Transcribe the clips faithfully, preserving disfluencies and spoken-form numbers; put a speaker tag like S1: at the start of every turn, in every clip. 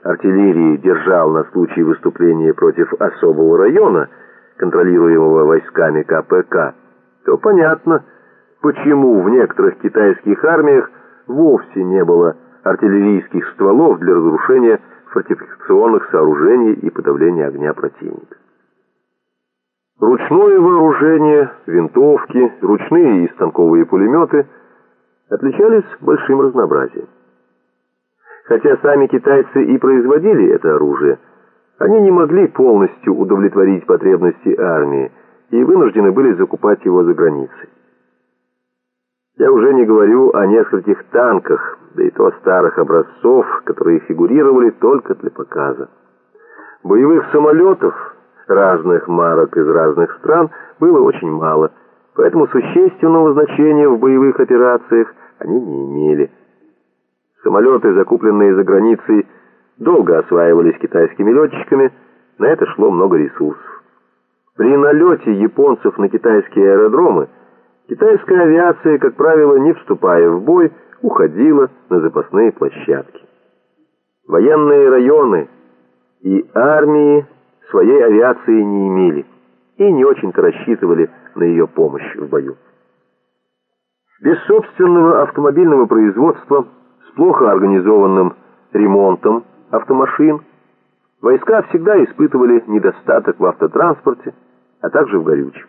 S1: артиллерии держал на случай выступления против особого района, контролируемого войсками ка пэ ка, то понятно, почему в некоторых китайских армиях вовсе не было артиллерийских стволов для разрушения фортификационных сооружений и подавления огня противника. Ручное вооружение, винтовки, ручные и станковые пулеметы отличались большим разнообразием. Хотя сами китайцы и производили это оружие, они не могли полностью удовлетворить потребности армии и вынуждены были закупать его за границей. Я уже не говорю о нескольких танках, да и то старых образцов, которые фигурировали только для показа. Боевых самолетов разных марок из разных стран было очень мало, поэтому существенного значения в боевых операциях они не имели. Самолеты, закупленные за границей, долго осваивались китайскими летчиками, на это шло много ресурсов. При налете японцев на китайские аэродромы китайская авиация, как правило, не вступая в бой, уходила на запасные площадки. Военные районы и армии своей авиации не имели и не очень-то рассчитывали на ее помощь в бою. Без собственного автомобильного производства, с плохо организованным ремонтом автомашин, войска всегда испытывали недостаток в автотранспорте, а также в горючем.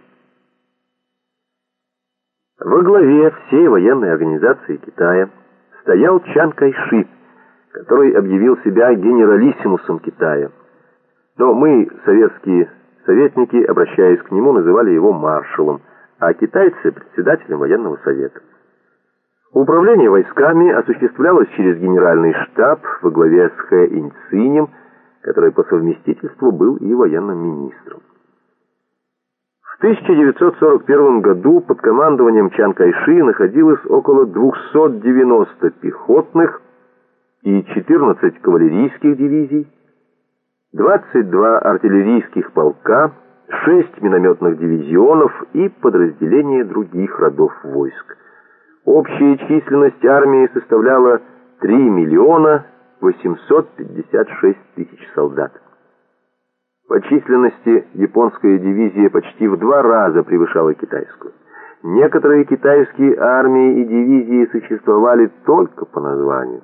S1: Во главе всей военной организации Китая стоял Чан Кайши, который объявил себя генералиссимусом Китая. Но мы, советские советники, обращаясь к нему, называли его маршалом, а китайцы — председателем военного совета. Управление войсками осуществлялось через генеральный штаб во главе с Хэ Иньцинем, который по совместительству был и военным министром. В тысяча девятьсот сорок первом году под командованием Чан Кайши находилось около двухсот девяноста пехотных и четырнадцати кавалерийских дивизий, двадцать два артиллерийских полка, шесть минометных дивизионов и подразделения других родов войск. Общая численность армии составляла три миллиона восемьсот пятьдесят шесть тысяч солдат. По численности японская дивизия почти в два раза превышала китайскую. Некоторые китайские армии и дивизии существовали только по названию.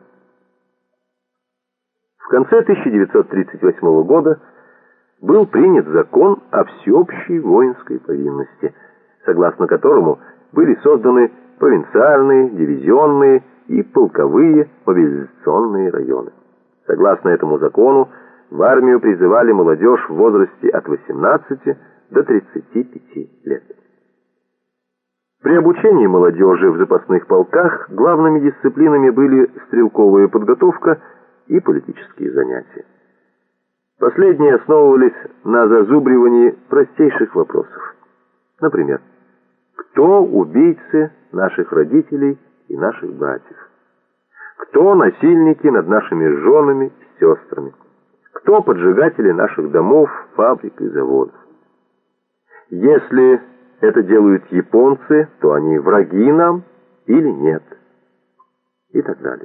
S1: В конце тысяча девятьсот тридцать восьмого года был принят закон о всеобщей воинской повинности, согласно которому были созданы провинциальные, дивизионные и полковые мобилизационные районы. Согласно этому закону, в армию призывали молодежь в возрасте от восемнадцати до тридцати пяти лет. При обучении молодежи в запасных полках главными дисциплинами были стрелковая подготовка и политические занятия. Последние основывались на зазубривании простейших вопросов. Например, кто убийцы наших родителей и наших братьев? Кто насильники над нашими женами и сестрами? Кто поджигатели наших домов, фабрик и заводов? Если это делают японцы, то они враги нам или нет? И так далее.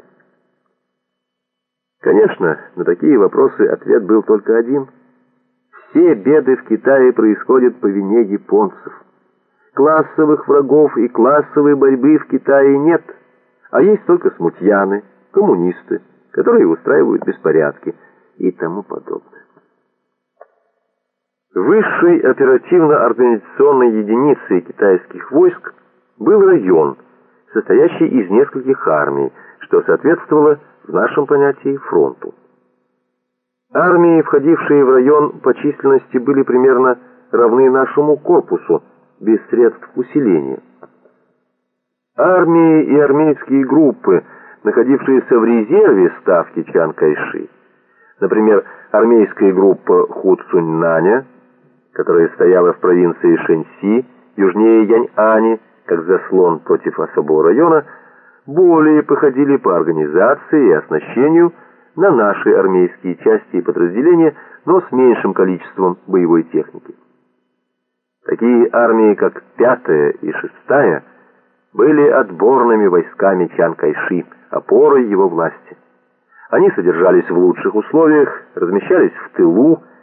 S1: Конечно, на такие вопросы ответ был только один. Все беды в Китае происходят по вине японцев. Классовых врагов и классовой борьбы в Китае нет, а есть только смутьяны, коммунисты, которые устраивают беспорядки и тому подобное. Высшей оперативно-организационной единицей китайских войск был район, состоящий из нескольких армий, что соответствовало в нашем понятии фронту. Армии, входившие в район по численности, были примерно равны нашему корпусу, без средств усиления. Армии и армейские группы, находившиеся в резерве ставки Чан Кайши, например, армейская группа Ху Цуньнаня, которая стояла в провинции Шэньси, южнее Яньани, как заслон против особого района, более походили по организации и оснащению на наши армейские части и подразделения, но с меньшим количеством боевой техники. Такие армии, как пятая и шестая, были отборными войсками Чан Кайши, опорой его власти. Они содержались в лучших условиях, размещались в тылу,